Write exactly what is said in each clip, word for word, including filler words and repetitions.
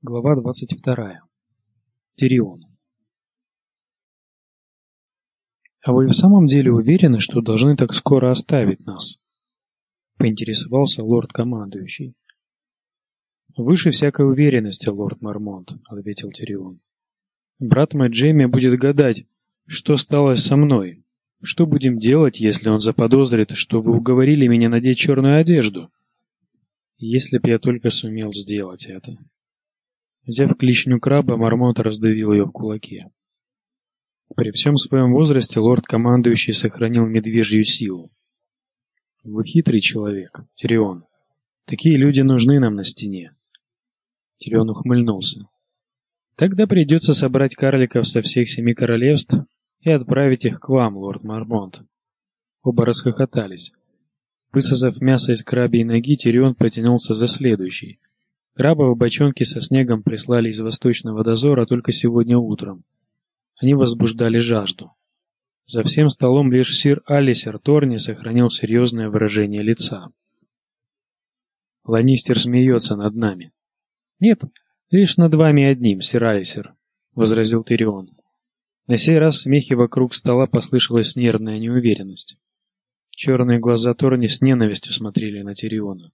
Глава двадцать вторая. Тирион. «А вы в самом деле уверены, что должны так скоро оставить нас?» — поинтересовался лорд-командующий. «Выше всякой уверенности, лорд Мармонт», — ответил Тирион. «Брат мой Джейми будет гадать, что стало со мной. Что будем делать, если он заподозрит, что вы уговорили меня надеть черную одежду? Если б я только сумел сделать это». Взяв клешню краба, Мармонт раздавил ее в кулаке. При всем своем возрасте лорд-командующий сохранил медвежью силу. «Вы хитрый человек, Тирион. Такие люди нужны нам на стене». Тирион ухмыльнулся. «Тогда придется собрать карликов со всех семи королевств и отправить их к вам, лорд Мармонт». Оба расхохотались. Высосав мясо из крабьей ноги, Тирион потянулся за следующей. Крабовые бочонки со снегом прислали из восточного дозора только сегодня утром. Они возбуждали жажду. За всем столом лишь сир Алисер Торни сохранил серьезное выражение лица. «Ланнистер смеется над нами». «Нет, лишь над вами одним, сир Алисер», — возразил Тирион. На сей раз в смехе вокруг стола послышалась нервная неуверенность. Черные глаза Торни с ненавистью смотрели на Тириона.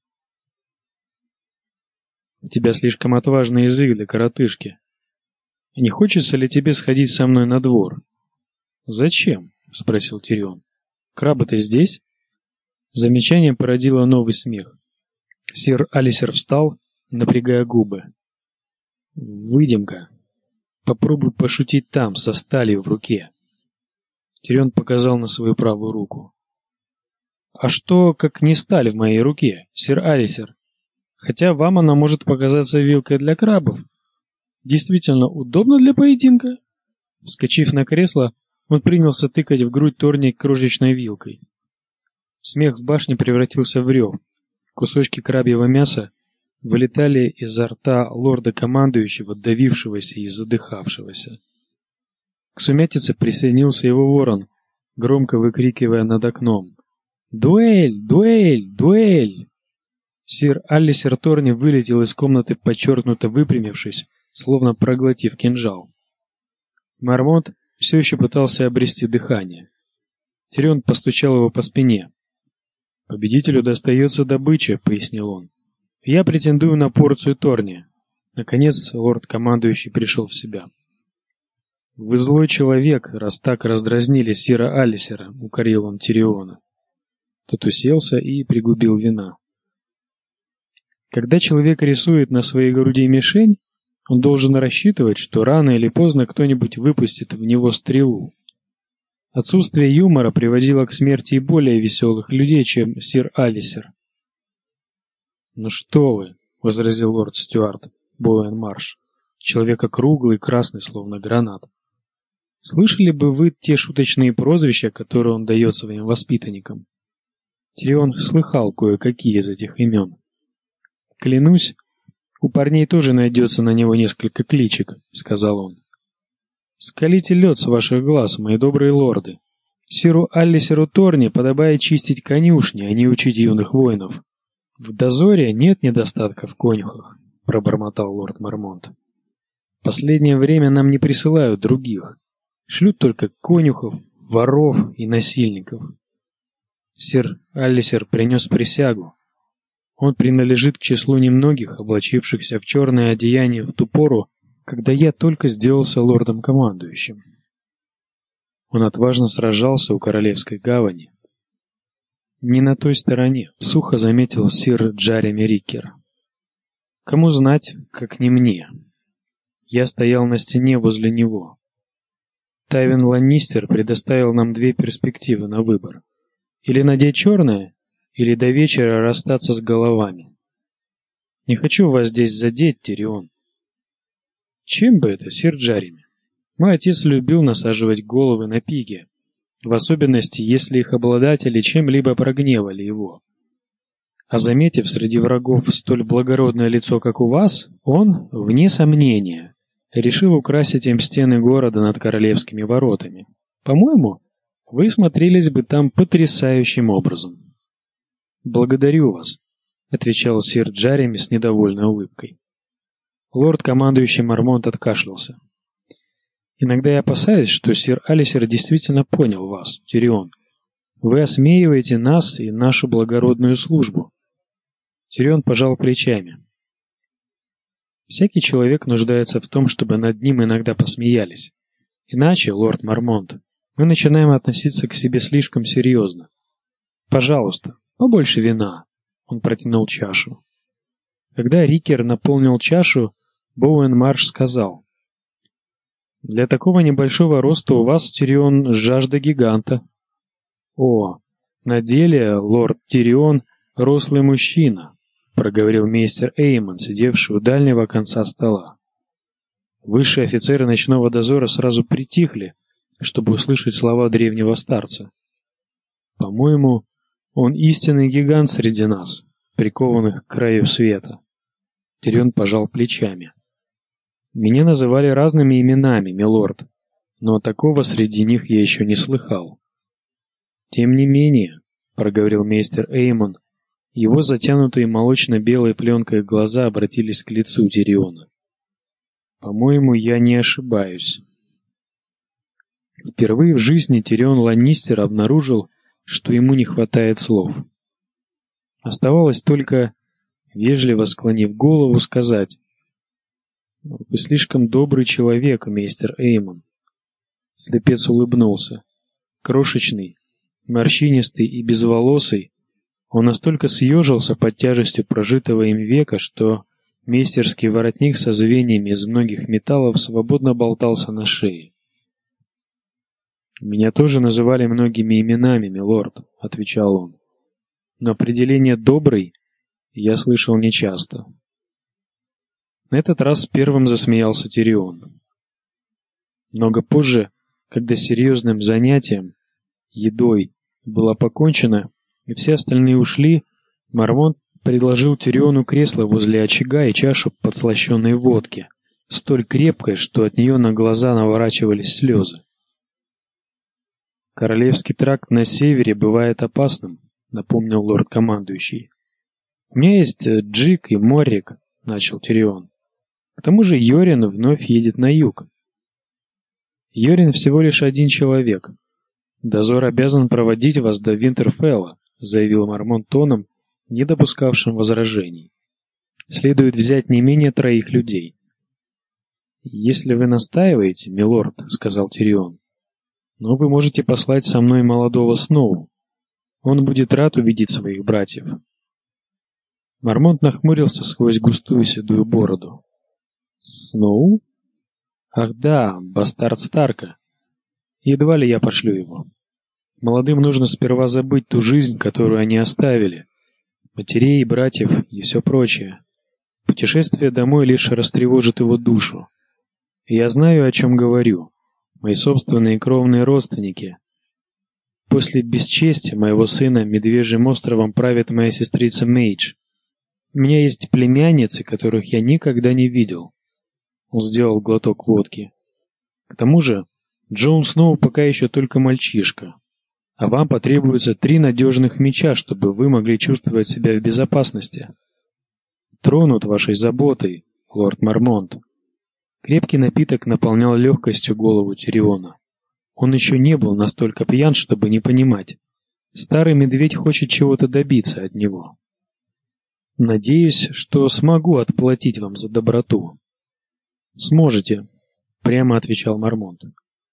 «У тебя слишком отважный язык для коротышки. Не хочется ли тебе сходить со мной на двор?» «Зачем?» — спросил Тирион. «Крабы-то здесь?» Замечание породило новый смех. Сир Алисер встал, напрягая губы. «Выйдем-ка. Попробуй пошутить там, со сталью в руке». Тирион показал на свою правую руку. «А что, как не сталь в моей руке, сир Алисер? Хотя вам она может показаться вилкой для крабов. Действительно удобно для поединка?» Вскочив на кресло, он принялся тыкать в грудь Торни крошечной вилкой. Смех в башне превратился в рев. Кусочки крабьего мяса вылетали изо рта лорда-командующего, давившегося и задыхавшегося. К сумятице присоединился его ворон, громко выкрикивая над окном: «Дуэль! Дуэль! Дуэль!» Сир Алисер Торни вылетел из комнаты, подчеркнуто выпрямившись, словно проглотив кинжал. Мармонт все еще пытался обрести дыхание. Тирион постучал его по спине. «Победителю достается добыча», — пояснил он. «Я претендую на порцию Торни». Наконец лорд-командующий пришел в себя. «Вы злой человек, раз так раздразнили сира Алисера», — укорил он Тириона. Тот уселся и пригубил вина. Когда человек рисует на своей груди мишень, он должен рассчитывать, что рано или поздно кто-нибудь выпустит в него стрелу. Отсутствие юмора приводило к смерти и более веселых людей, чем сир Алисер. «Ну что вы», — возразил лорд Стюарт Боуэн-Марш, человек округлый, красный, словно гранат. «Слышали бы вы те шуточные прозвища, которые он дает своим воспитанникам?» Тирион слыхал кое-какие из этих имен. «Клянусь, у парней тоже найдется на него несколько кличек», — сказал он. «Скалите лед с ваших глаз, мои добрые лорды. Сиру Алисеру Торни подобает чистить конюшни, а не учить юных воинов». «В дозоре нет недостатка в конюхах», — пробормотал лорд Мармонт. «Последнее время нам не присылают других. Шлют только конюхов, воров и насильников». Сир Алисер принес присягу. Он принадлежит к числу немногих, облачившихся в черное одеяние в ту пору, когда я только сделался лордом-командующим. Он отважно сражался у Королевской гавани. «Не на той стороне», — сухо заметил сир Джареми Рикер. «Кому знать, как не мне. Я стоял на стене возле него. Тайвин Ланнистер предоставил нам две перспективы на выбор. Или надеть черное, или до вечера расстаться с головами. Не хочу вас здесь задеть, Тирион». «Чем бы это, сир Джареми? Мой отец любил насаживать головы на пиги, в особенности, если их обладатели чем-либо прогневали его. А заметив среди врагов столь благородное лицо, как у вас, он, вне сомнения, решил украсить им стены города над королевскими воротами. По-моему, вы смотрелись бы там потрясающим образом». «Благодарю вас», — отвечал сир Джареми с недовольной улыбкой. Лорд-командующий Мармонт откашлялся. Иногда я опасаюсь, что сир Алисер действительно понял вас, Тирион. Вы осмеиваете нас и нашу благородную службу. Тирион пожал плечами. Всякий человек нуждается в том, чтобы над ним иногда посмеялись. Иначе, лорд Мармонт, мы начинаем относиться к себе слишком серьезно. Пожалуйста, побольше вина. Он протянул чашу. Когда Рикер наполнил чашу, Боуэн Марш сказал: «Для такого небольшого роста у вас, Тирион, жажда гиганта». «О, на деле лорд Тирион рослый мужчина», — проговорил мейстер Эймон, сидевший у дальнего конца стола. Высшие офицеры ночного дозора сразу притихли, чтобы услышать слова древнего старца. «По-моему, он истинный гигант среди нас, прикованных к краю света». Тирион пожал плечами. «Меня называли разными именами, милорд, но такого среди них я еще не слыхал». «Тем не менее», — проговорил мейстер Эймон, его затянутые молочно-белой пленкой глаза обратились к лицу Тириона. «По-моему, я не ошибаюсь». Впервые в жизни Тирион Ланнистер обнаружил, что ему не хватает слов. Оставалось только, вежливо склонив голову, сказать: «Вы слишком добрый человек, мейстер Эймон». Слепец улыбнулся. Крошечный, морщинистый и безволосый, он настолько съежился под тяжестью прожитого им века, что мейстерский воротник со звеньями из многих металлов свободно болтался на шее. «Меня тоже называли многими именами, милорд», — отвечал он. «Но определение «добрый» я слышал нечасто». На этот раз первым засмеялся Тирион. Много позже, когда серьезным занятием, едой, было покончено, и все остальные ушли, Мармонт предложил Тириону кресло возле очага и чашу подслащенной водки, столь крепкой, что от нее на глаза наворачивались слезы. «Королевский тракт на севере бывает опасным», — напомнил лорд-командующий. «У меня есть Джик и Моррик», — начал Тирион. «К тому же Йорин вновь едет на юг». «Йорин всего лишь один человек. Дозор обязан проводить вас до Винтерфелла», — заявил Мармонт тоном, не допускавшим возражений. «Следует взять не менее троих людей». «Если вы настаиваете, милорд», — сказал Тирион, — «но вы можете послать со мной молодого Сноу. Он будет рад увидеть своих братьев». Мармонт нахмурился сквозь густую седую бороду. «Сноу? Ах да, бастард Старка. Едва ли я пошлю его. Молодым нужно сперва забыть ту жизнь, которую они оставили, матерей, братьев и все прочее. Путешествие домой лишь растревожит его душу. И я знаю, о чем говорю. Мои собственные кровные родственники. После бесчестия моего сына Медвежьим островом правит моя сестрица Мейдж. У меня есть племянницы, которых я никогда не видел». Он сделал глоток водки. «К тому же, Джон Сноу пока еще только мальчишка. А вам потребуется три надежных меча, чтобы вы могли чувствовать себя в безопасности. Тронут вашей заботой, лорд Мармонт». Крепкий напиток наполнял легкостью голову Тириона. Он еще не был настолько пьян, чтобы не понимать. Старый медведь хочет чего-то добиться от него. «Надеюсь, что смогу отплатить вам за доброту». «Сможете», — прямо отвечал Мармонт.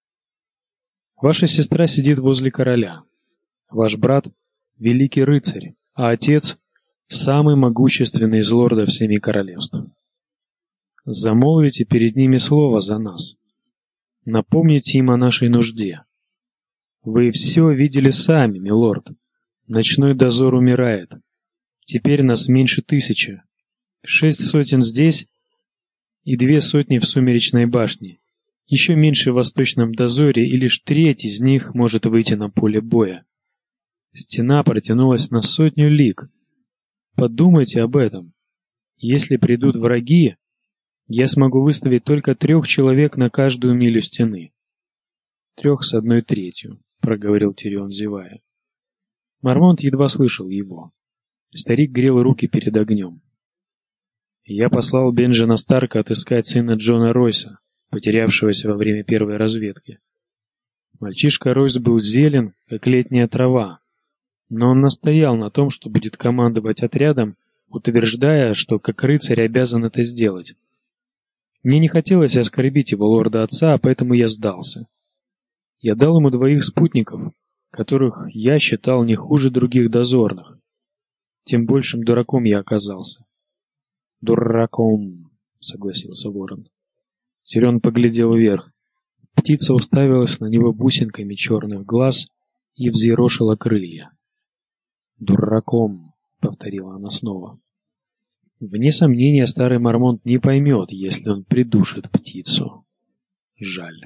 «Ваша сестра сидит возле короля. Ваш брат — великий рыцарь, а отец — самый могущественный из лордов семи королевств. Замолвите перед ними слово за нас. Напомните им о нашей нужде. Вы все видели сами, милорд. Ночной дозор умирает. Теперь нас меньше тысячи. Шесть сотен здесь и две сотни в Сумеречной башне. Еще меньше в Восточном дозоре, и лишь треть из них может выйти на поле боя. Стена протянулась на сотню лиг. Подумайте об этом. Если придут враги, я смогу выставить только трех человек на каждую милю стены. Трех с одной третью, проговорил Тирион, зевая. Мармонт едва слышал его. Старик грел руки перед огнем. Я послал Бенджина Старка отыскать сына Джона Ройса, потерявшегося во время первой разведки. Мальчишка Ройс был зелен, как летняя трава, но он настоял на том, что будет командовать отрядом, утверждая, что как рыцарь обязан это сделать. Мне не хотелось оскорбить его лорда-отца, а поэтому я сдался. Я дал ему двоих спутников, которых я считал не хуже других дозорных. Тем большим дураком я оказался. «Дураком», — согласился ворон. Тирион поглядел вверх. Птица уставилась на него бусинками черных глаз и взъерошила крылья. «Дураком», — повторила она снова. Вне сомнения, старый Мормонт не поймет, если он придушит птицу. Жаль.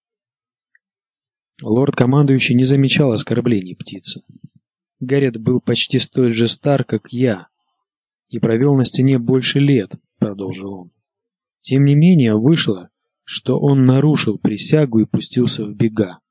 Лорд-командующий не замечал оскорблений птицы. Гаррет был почти столь же стар, как я, и провел на стене больше лет, продолжил он. Тем не менее, вышло, что он нарушил присягу и пустился в бега.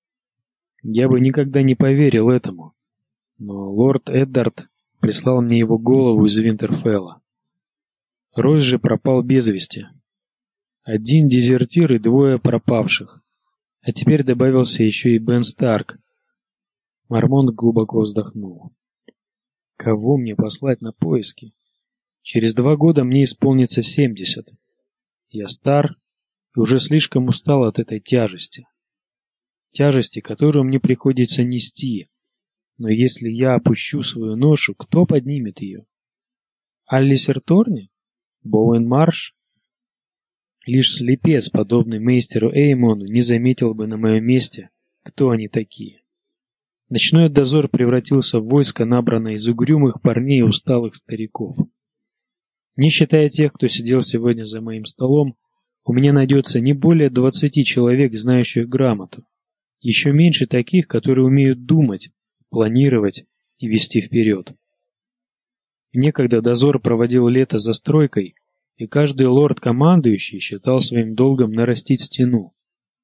Я бы никогда не поверил этому, но лорд Эддард прислал мне его голову из Винтерфелла. Ройс же пропал без вести. Один дезертир и двое пропавших. А теперь добавился еще и Бен Старк. Мормонт глубоко вздохнул. Кого мне послать на поиски? Через два года мне исполнится семьдесят. Я стар и уже слишком устал от этой тяжести. Тяжести, которую мне приходится нести. Но если я опущу свою ношу, кто поднимет ее? Аллисер Торни? Боуэн Марш? Лишь слепец, подобный мейстеру Эймону, не заметил бы на моем месте, кто они такие. Ночной дозор превратился в войско, набранное из угрюмых парней и усталых стариков. Не считая тех, кто сидел сегодня за моим столом, у меня найдется не более двадцати человек, знающих грамоту. Еще меньше таких, которые умеют думать, планировать и вести вперед. Некогда дозор проводил лето за стройкой, и каждый лорд-командующий считал своим долгом нарастить стену.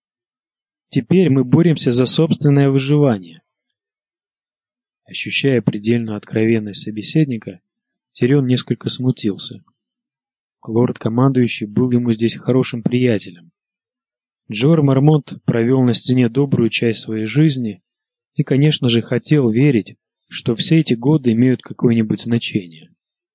Теперь мы боремся за собственное выживание. Ощущая предельную откровенность собеседника, Тирион несколько смутился. Лорд-командующий был ему здесь хорошим приятелем. Джор Мормонт провел на стене добрую часть своей жизни и, конечно же, хотел верить, что все эти годы имеют какое-нибудь значение.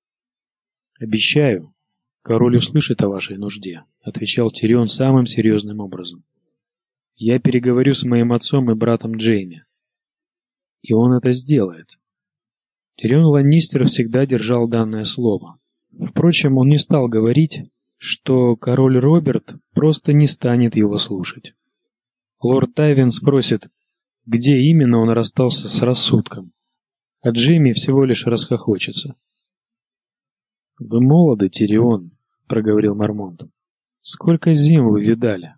«Обещаю, король услышит о вашей нужде», — отвечал Тирион самым серьезным образом. «Я переговорю с моим отцом и братом Джейми. И он это сделает». Тирион Ланнистер всегда держал данное слово. Впрочем, он не стал говорить, что король Роберт просто не станет его слушать. Лорд Тайвин спросит, где именно он расстался с рассудком, а Джейми всего лишь расхохочется. «Вы молоды, Тирион», — проговорил Мормонт. «Сколько зим вы видали?»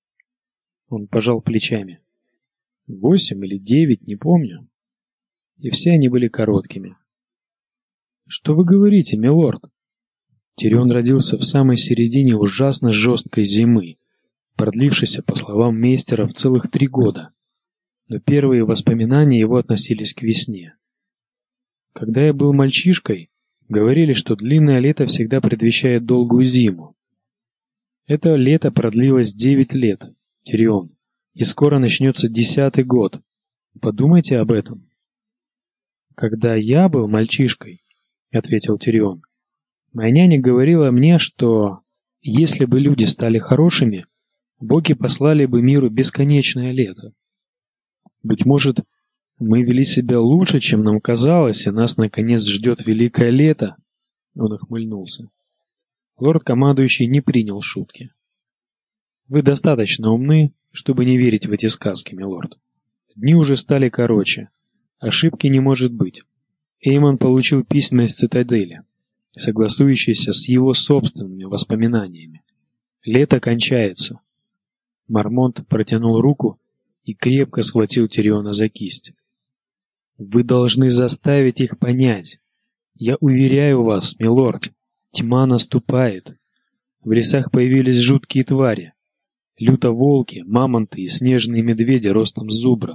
Он пожал плечами. «Восемь или девять, не помню. И все они были короткими». «Что вы говорите, милорд?» Тирион родился в самой середине ужасно жесткой зимы, продлившейся, по словам мейстеров, целых три года. Но первые воспоминания его относились к весне. Когда я был мальчишкой, говорили, что длинное лето всегда предвещает долгую зиму. Это лето продлилось девять лет, Тирион, и скоро начнется десятый год. Подумайте об этом. Когда я был мальчишкой, ответил Тирион, моя няня говорила мне, что если бы люди стали хорошими, боги послали бы миру бесконечное лето. Быть может, мы вели себя лучше, чем нам казалось, и нас наконец ждет великое лето. Он ухмыльнулся. Лорд-командующий не принял шутки. Вы достаточно умны, чтобы не верить в эти сказки, милорд. Дни уже стали короче. Ошибки не может быть. Эймон получил письма из цитадели, согласующиеся с его собственными воспоминаниями. Лето кончается. Мормонт протянул руку и крепко схватил Тириона за кисть. Вы должны заставить их понять. Я уверяю вас, милорд, тьма наступает. В лесах появились жуткие твари. Лютоволки, мамонты и снежные медведи ростом с зубра.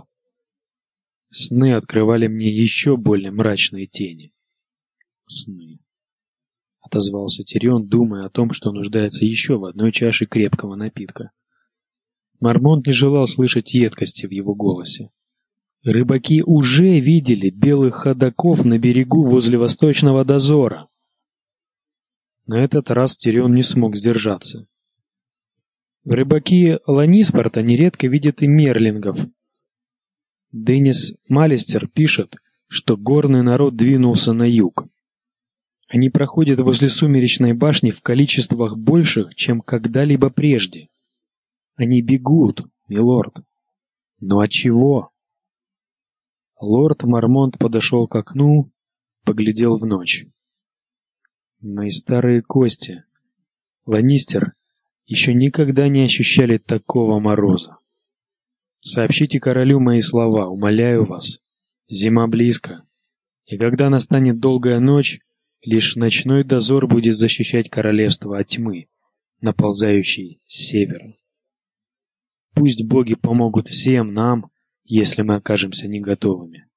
Сны открывали мне еще более мрачные тени. Сны. отозвался Тирион, думая о том, что нуждается еще в одной чаше крепкого напитка. Мармонт не желал слышать едкости в его голосе. Рыбаки уже видели белых ходоков на берегу возле восточного дозора. На этот раз Тирион не смог сдержаться. Рыбаки Ланниспорта нередко видят и мерлингов. Деннис Малистер пишет, что горный народ двинулся на юг. Они проходят возле сумеречной башни в количествах больших, чем когда-либо прежде. Они бегут, милорд. Но от чего? Лорд Мармонт подошел к окну, поглядел в ночь. Мои старые кости. Ланнистер еще никогда не ощущали такого мороза. Сообщите королю мои слова, умоляю вас. Зима близко, и когда настанет долгая ночь, лишь ночной дозор будет защищать королевство от тьмы, наползающей с севера. Пусть боги помогут всем нам, если мы окажемся не готовыми.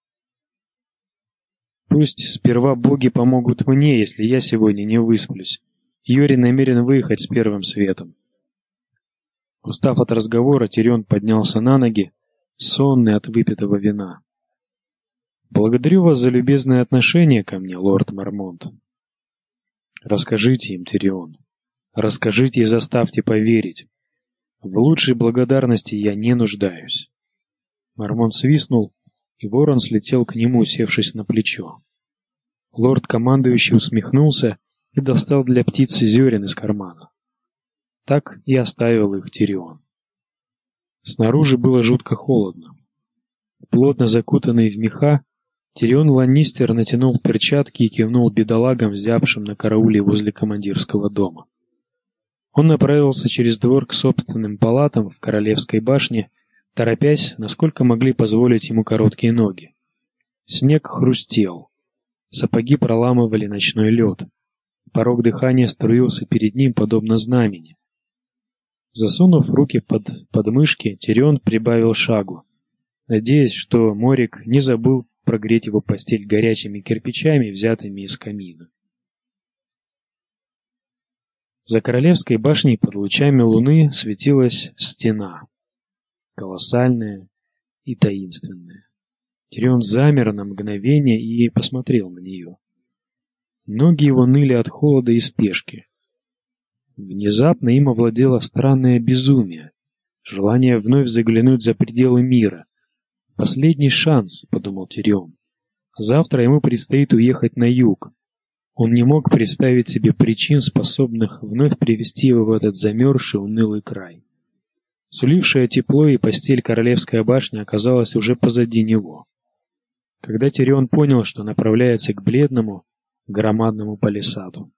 Пусть сперва боги помогут мне, если я сегодня не высплюсь. Йори намерен выехать с первым светом. Устав от разговора, Тирион поднялся на ноги, сонный от выпитого вина. Благодарю вас за любезное отношение ко мне, лорд Мармонт. Расскажите им, Тирион. Расскажите и заставьте поверить. В лучшей благодарности я не нуждаюсь. Мармонт свистнул, и ворон слетел к нему, усевшись на плечо. Лорд-командующий усмехнулся и достал для птицы зерен из кармана. Так и оставил их Тирион. Снаружи было жутко холодно. Плотно закутанный в меха, Тирион Ланнистер натянул перчатки и кивнул бедолагам, зябшим на карауле возле командирского дома. Он направился через двор к собственным палатам в королевской башне, торопясь, насколько могли позволить ему короткие ноги. Снег хрустел. Сапоги проламывали ночной лед. Порог дыхания струился перед ним, подобно знамени. Засунув руки под подмышки, Тирион прибавил шагу, надеясь, что Морик не забыл прогреть его постель горячими кирпичами, взятыми из камина. За королевской башней под лучами луны светилась стена, колоссальная и таинственная. Тирион замер на мгновение и посмотрел на нее. Ноги его ныли от холода и спешки. Внезапно им овладело странное безумие, желание вновь заглянуть за пределы мира. Последний шанс, подумал Тирион. Завтра ему предстоит уехать на юг. Он не мог представить себе причин, способных вновь привести его в этот замерзший, унылый край. Сулившее тепло и постель королевская башня оказалась уже позади него. Когда Тирион понял, что направляется к бледному, громадному палисаду.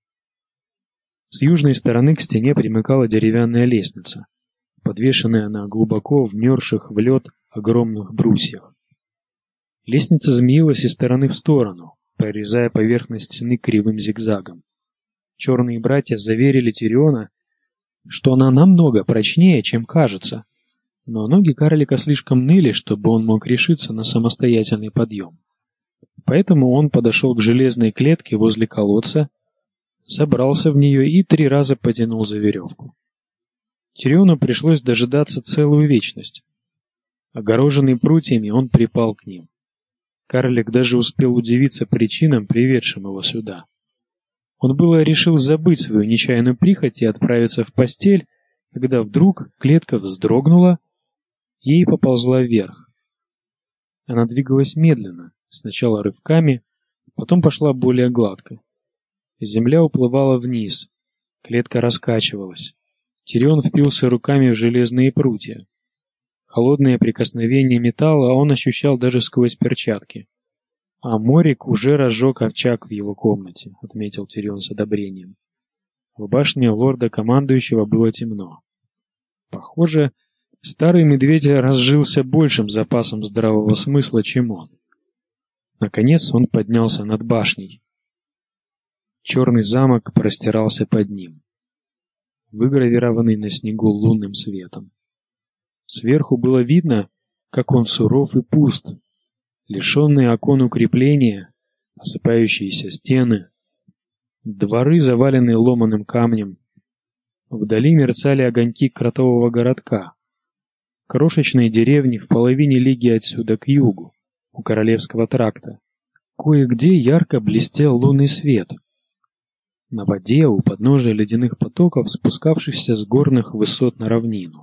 С южной стороны к стене примыкала деревянная лестница, подвешенная на глубоко вмерзших в лед огромных брусьях. Лестница змеилась из стороны в сторону, прорезая поверхность стены кривым зигзагом. Черные братья заверили Тириона, что она намного прочнее, чем кажется, но ноги карлика слишком ныли, чтобы он мог решиться на самостоятельный подъем. Поэтому он подошел к железной клетке возле колодца, забрался в нее и три раза потянул за веревку. Тириону пришлось дожидаться целую вечность. Огороженный прутьями, он припал к ним. Карлик даже успел удивиться причинам, приведшим его сюда. Он было решил забыть свою нечаянную прихоть и отправиться в постель, когда вдруг клетка вздрогнула и поползла вверх. Она двигалась медленно, сначала рывками, потом пошла более гладко. Земля уплывала вниз, клетка раскачивалась. Тирион впился руками в железные прутья. Холодное прикосновение металла он ощущал даже сквозь перчатки. А Морик уже разжег очаг в его комнате, отметил Тирион с одобрением. В башне лорда-командующего было темно. Похоже, старый медведь разжился большим запасом здравого смысла, чем он. Наконец он поднялся над башней. Черный замок простирался под ним, выгравированный на снегу лунным светом. Сверху было видно, как он суров и пуст, лишенные окон укрепления, осыпающиеся стены, Дворы завалены ломаным камнем. Вдали мерцали огоньки кротового городка. Крошечные деревни в половине лиги отсюда к югу, у Королевского тракта. Кое-где ярко блестел лунный свет. На воде, у подножия ледяных потоков, спускавшихся с горных высот на равнину.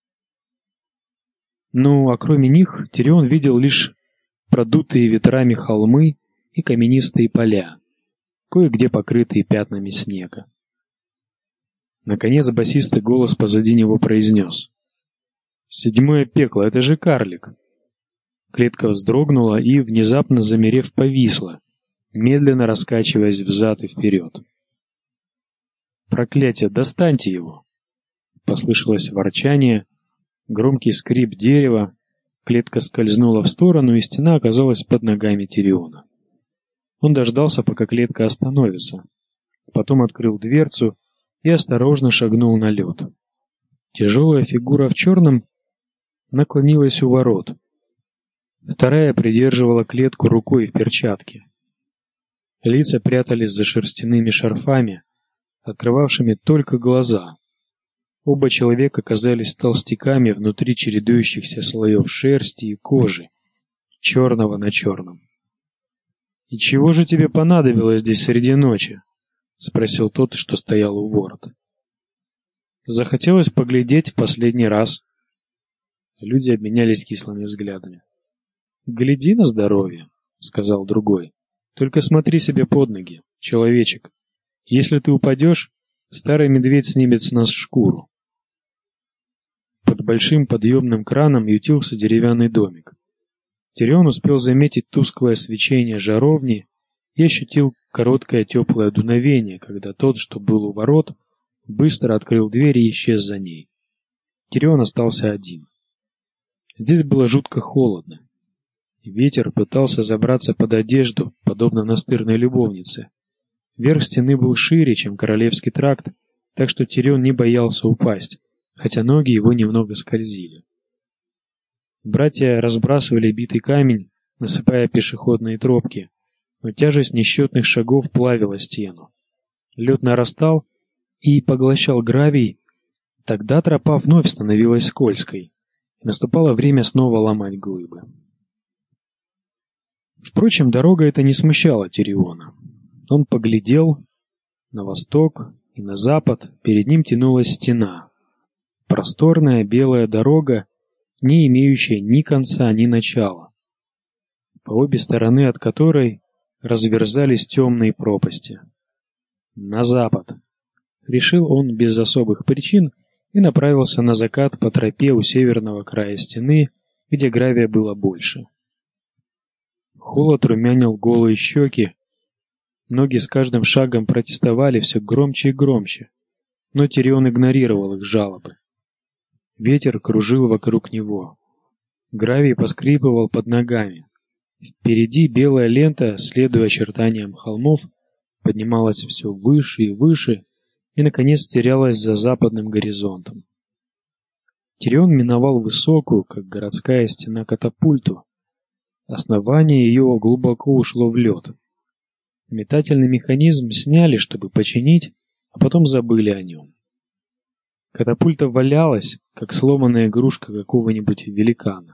Ну, а кроме них, Тирион видел лишь продутые ветрами холмы и каменистые поля, кое-где покрытые пятнами снега. Наконец басистый голос позади него произнес: «Седьмое пекло, это же карлик!» Клетка вздрогнула и, внезапно замерев, повисла, медленно раскачиваясь взад и вперед. «Проклятие, достаньте его!» Послышалось ворчание, громкий скрип дерева, клетка скользнула в сторону, и стена оказалась под ногами Тириона. Он дождался, пока клетка остановится, потом открыл дверцу и осторожно шагнул на лед. Тяжелая фигура в черном наклонилась у ворот. Вторая придерживала клетку рукой в перчатке. Лица прятались за шерстяными шарфами, открывавшими только глаза. Оба человека казались толстяками внутри чередующихся слоев шерсти и кожи, черного на черном. «И чего же тебе понадобилось здесь среди ночи?» — спросил тот, что стоял у ворот. «Захотелось поглядеть в последний раз». Люди обменялись кислыми взглядами. «Гляди на здоровье», — сказал другой. «Только смотри себе под ноги, человечек. Если ты упадешь, старый медведь снимет с нас шкуру». Под большим подъемным краном ютился деревянный домик. Тирион успел заметить тусклое свечение жаровни и ощутил короткое теплое дуновение, когда тот, что был у ворот, быстро открыл дверь и исчез за ней. Тирион остался один. Здесь было жутко холодно. Ветер пытался забраться под одежду, подобно настырной любовнице. Верх стены был шире, чем Королевский тракт, так что Тирион не боялся упасть, хотя ноги его немного скользили. Братья разбрасывали битый камень, насыпая пешеходные тропки, но тяжесть несчетных шагов плавила стену. Лед нарастал и поглощал гравий, тогда тропа вновь становилась скользкой, и наступало время снова ломать глыбы. Впрочем, дорога эта не смущала Тириона. Он поглядел на восток и на запад, перед ним тянулась стена. Просторная белая дорога, не имеющая ни конца, ни начала, по обе стороны от которой разверзались темные пропасти. На запад, решил он без особых причин и направился на закат по тропе у северного края стены, где гравия было больше. Холод румянил голые щеки, ноги с каждым шагом протестовали все громче и громче, но Тирион игнорировал их жалобы. Ветер кружил вокруг него. Гравий поскрипывал под ногами. Впереди белая лента, следуя очертаниям холмов, поднималась все выше и выше и, наконец, терялась за западным горизонтом. Тирион миновал высокую, как городская стена, катапульту. Основание ее глубоко ушло в лед. Метательный механизм сняли, чтобы починить, а потом забыли о нем. Катапульта валялась, как сломанная игрушка какого-нибудь великана.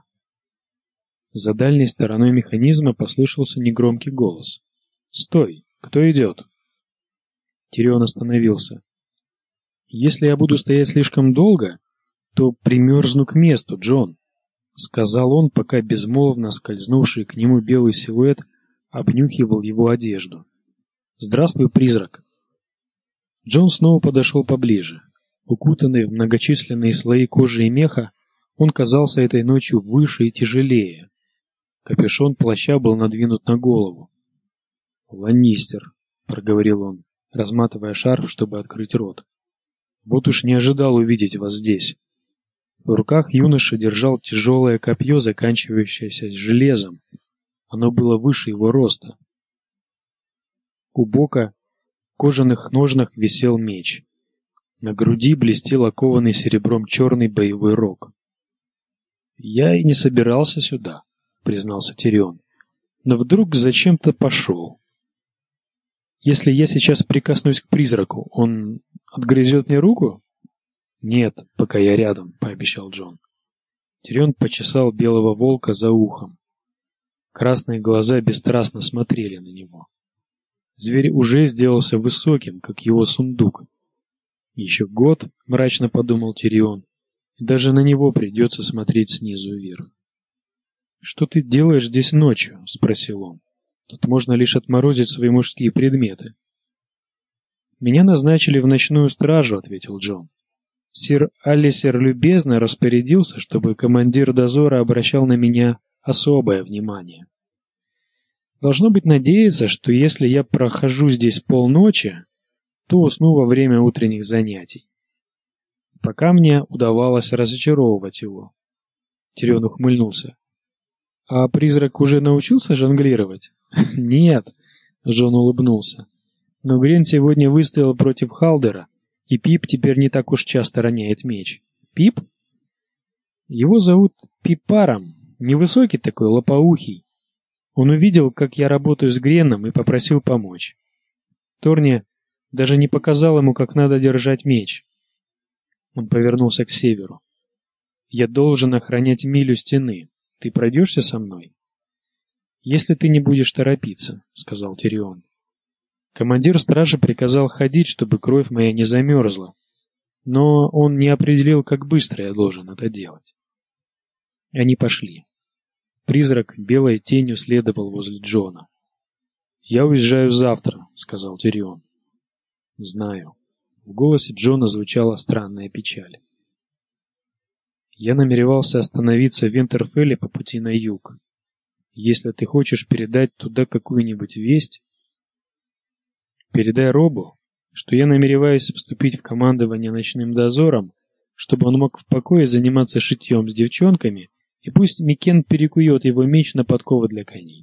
За дальней стороной механизма послышался негромкий голос. «Стой! Кто идет?» Тирион остановился. «Если я буду стоять слишком долго, то примерзну к месту, Джон», — сказал он, пока безмолвно скользнувший к нему белый силуэт обнюхивал его одежду. «Здравствуй, призрак!» Джон снова подошел поближе. Укутанный в многочисленные слои кожи и меха, он казался этой ночью выше и тяжелее. Капюшон плаща был надвинут на голову. «Ланнистер», — проговорил он, разматывая шарф, чтобы открыть рот. «Вот уж не ожидал увидеть вас здесь». В руках юноша держал тяжелое копье, заканчивающееся железом. Оно было выше его роста. У бока в кожаных ножнах висел меч. На груди блестел окованный серебром черный боевой рог. «Я и не собирался сюда», — признался Тирион, — «но вдруг зачем-то пошел». Если я сейчас прикоснусь к призраку, он отгрызет мне руку? Нет, пока я рядом, пообещал Джон. Тирион почесал белого волка за ухом. Красные глаза бесстрастно смотрели на него. Зверь уже сделался высоким, как его сундук. Еще год, мрачно подумал Тирион, и даже на него придется смотреть снизу вверх. Что ты делаешь здесь ночью? Спросил он. Тут можно лишь отморозить свои мужские предметы. Меня назначили в ночную стражу, ответил Джон. Сир Алисер любезно распорядился, чтобы командир дозора обращал на меня особое внимание. Должно быть, надеяться, что если я прохожу здесь полночи, то усну во время утренних занятий. Пока мне удавалось разочаровывать его. Тирион ухмыльнулся. А призрак уже научился жонглировать? Нет, Джон улыбнулся. Но Грен сегодня выстоял против Халдера, и Пип теперь не так уж часто роняет меч. Пип? Его зовут Пипаром, невысокий такой, лопоухий. Он увидел, как я работаю с Греном, и попросил помочь. Торни даже не показал ему, как надо держать меч. Он повернулся к северу. Я должен охранять милю стены. Ты пройдешься со мной? Если ты не будешь торопиться, сказал Тирион. Командир стражи приказал ходить, чтобы кровь моя не замерзла, но он не определил, как быстро я должен это делать. Они пошли. Призрак белой тенью следовал возле Джона. Я уезжаю завтра, сказал Тирион. Знаю. В голосе Джона звучала странная печаль. Я намеревался остановиться в Винтерфелле по пути на юг. Если ты хочешь передать туда какую-нибудь весть, передай Робу, что я намереваюсь вступить в командование ночным дозором, чтобы он мог в покое заниматься шитьем с девчонками, и пусть Микен перекует его меч на подковы для коней.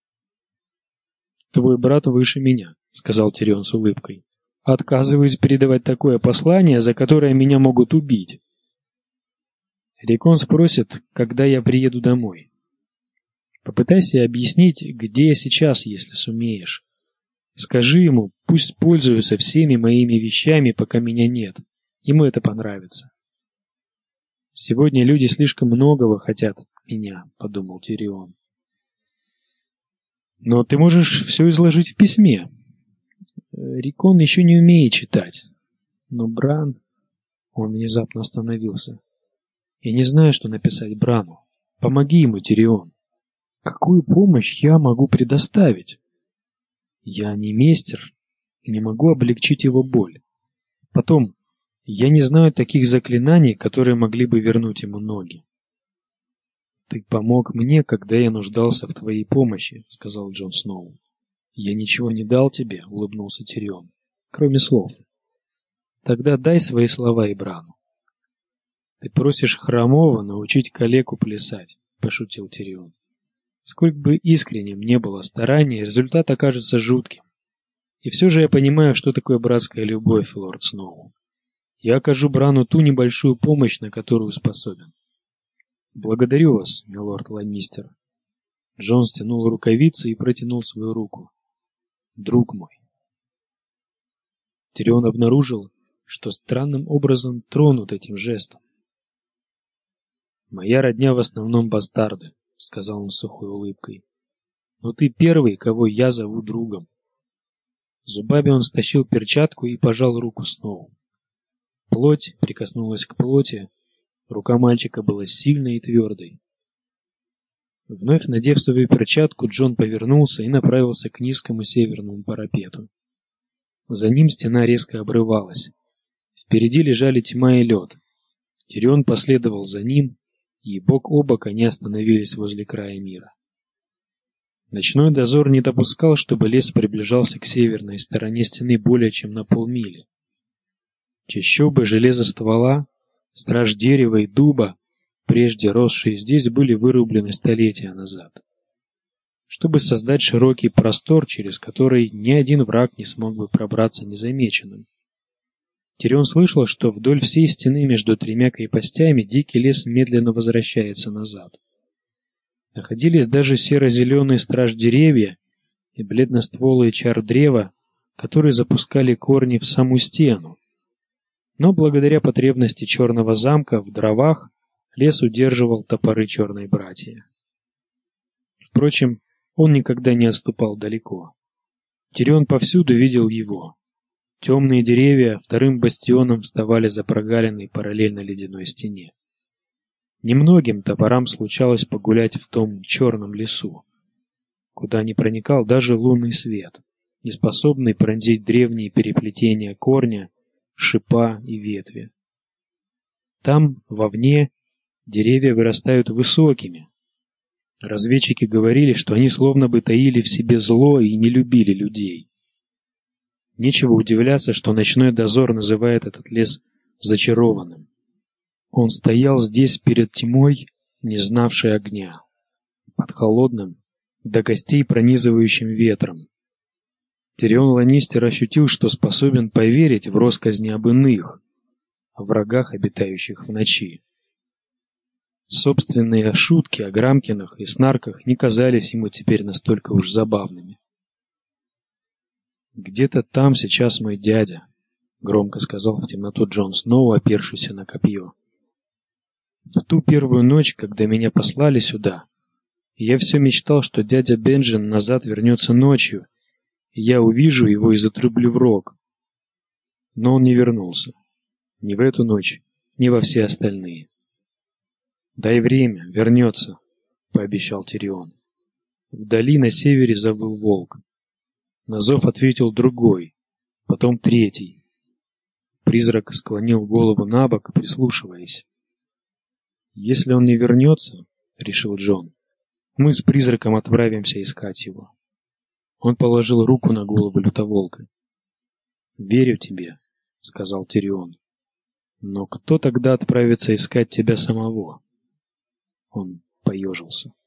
Твой брат выше меня, сказал Тирион с улыбкой. Отказываюсь передавать такое послание, за которое меня могут убить. Рикон спросит, когда я приеду домой. Попытайся объяснить, где я сейчас, если сумеешь. Скажи ему, пусть пользуется всеми моими вещами, пока меня нет. Ему это понравится. Сегодня люди слишком многого хотят от меня, подумал Тирион. Но ты можешь все изложить в письме. Рикон еще не умеет читать. Но Бран... Он внезапно остановился. Я не знаю, что написать Брану. Помоги ему, Тирион. Какую помощь я могу предоставить? Я не мастер и не могу облегчить его боль. Потом, я не знаю таких заклинаний, которые могли бы вернуть ему ноги. Ты помог мне, когда я нуждался в твоей помощи, сказал Джон Сноу. Я ничего не дал тебе, улыбнулся Тирион, кроме слов. Тогда дай свои слова Ибрану. Ты просишь хромого научить калеку плясать, пошутил Тирион. Сколько бы искренним не было старание, результат окажется жутким. И все же я понимаю, что такое братская любовь, лорд Сноу. Я окажу Брану ту небольшую помощь, на которую способен. Благодарю вас, милорд Ланнистер. Джон стянул рукавицы и протянул свою руку. Друг мой. Тирион обнаружил, что странным образом тронут этим жестом. Моя родня в основном бастарды, сказал он с сухой улыбкой. Но ты первый, кого я зову другом. Зубами он стащил перчатку и пожал руку Сноу. Плоть прикоснулась к плоти, рука мальчика была сильной и твердой. Вновь надев свою перчатку, Джон повернулся и направился к низкому северному парапету. За ним стена резко обрывалась. Впереди лежали тьма и лед. Тирион последовал за ним, и бок о бок они остановились возле края мира. Ночной дозор не допускал, чтобы лес приближался к северной стороне стены более чем на полмили. Чащобы железоствола, страж дерева и дуба, прежде росшие здесь, были вырублены столетия назад, чтобы создать широкий простор, через который ни один враг не смог бы пробраться незамеченным. Тирион слышал, что вдоль всей стены между тремя крепостями дикий лес медленно возвращается назад. Находились даже серо-зеленые страж-деревья и бледностволые чар-древа, которые запускали корни в саму стену. Но благодаря потребности черного замка в дровах лес удерживал топоры черной братьи. Впрочем, он никогда не отступал далеко. Тирион повсюду видел его. Темные деревья вторым бастионом вставали за прогалиной параллельно ледяной стене. Немногим топорам случалось погулять в том черном лесу, куда не проникал даже лунный свет, не способный пронзить древние переплетения корня, шипа и ветви. Там, вовне, деревья вырастают высокими. Разведчики говорили, что они словно бы таили в себе зло и не любили людей. Нечего удивляться, что ночной дозор называет этот лес зачарованным. Он стоял здесь перед тьмой, не знавшей огня, под холодным, до костей пронизывающим ветром. Тирион Ланнистер ощутил, что способен поверить в россказни об иных, о врагах, обитающих в ночи. Собственные шутки о Грамкинах и Снарках не казались ему теперь настолько уж забавными. «Где-то там сейчас мой дядя», — громко сказал в темноту Джон Сноу, опершийся на копье. «В ту первую ночь, когда меня послали сюда, я все мечтал, что дядя Бенджин назад вернется ночью, и я увижу его и затрублю в рог. Но он не вернулся. Ни в эту ночь, ни во все остальные». «Дай время, вернется», — пообещал Тирион. Вдали на севере завыл волк. На зов ответил другой, потом третий. Призрак склонил голову набок, прислушиваясь. «Если он не вернется, — решил Джон, — мы с призраком отправимся искать его». Он положил руку на голову лютоволка. «Верю тебе», — сказал Тирион. «Но кто тогда отправится искать тебя самого?» Он поежился.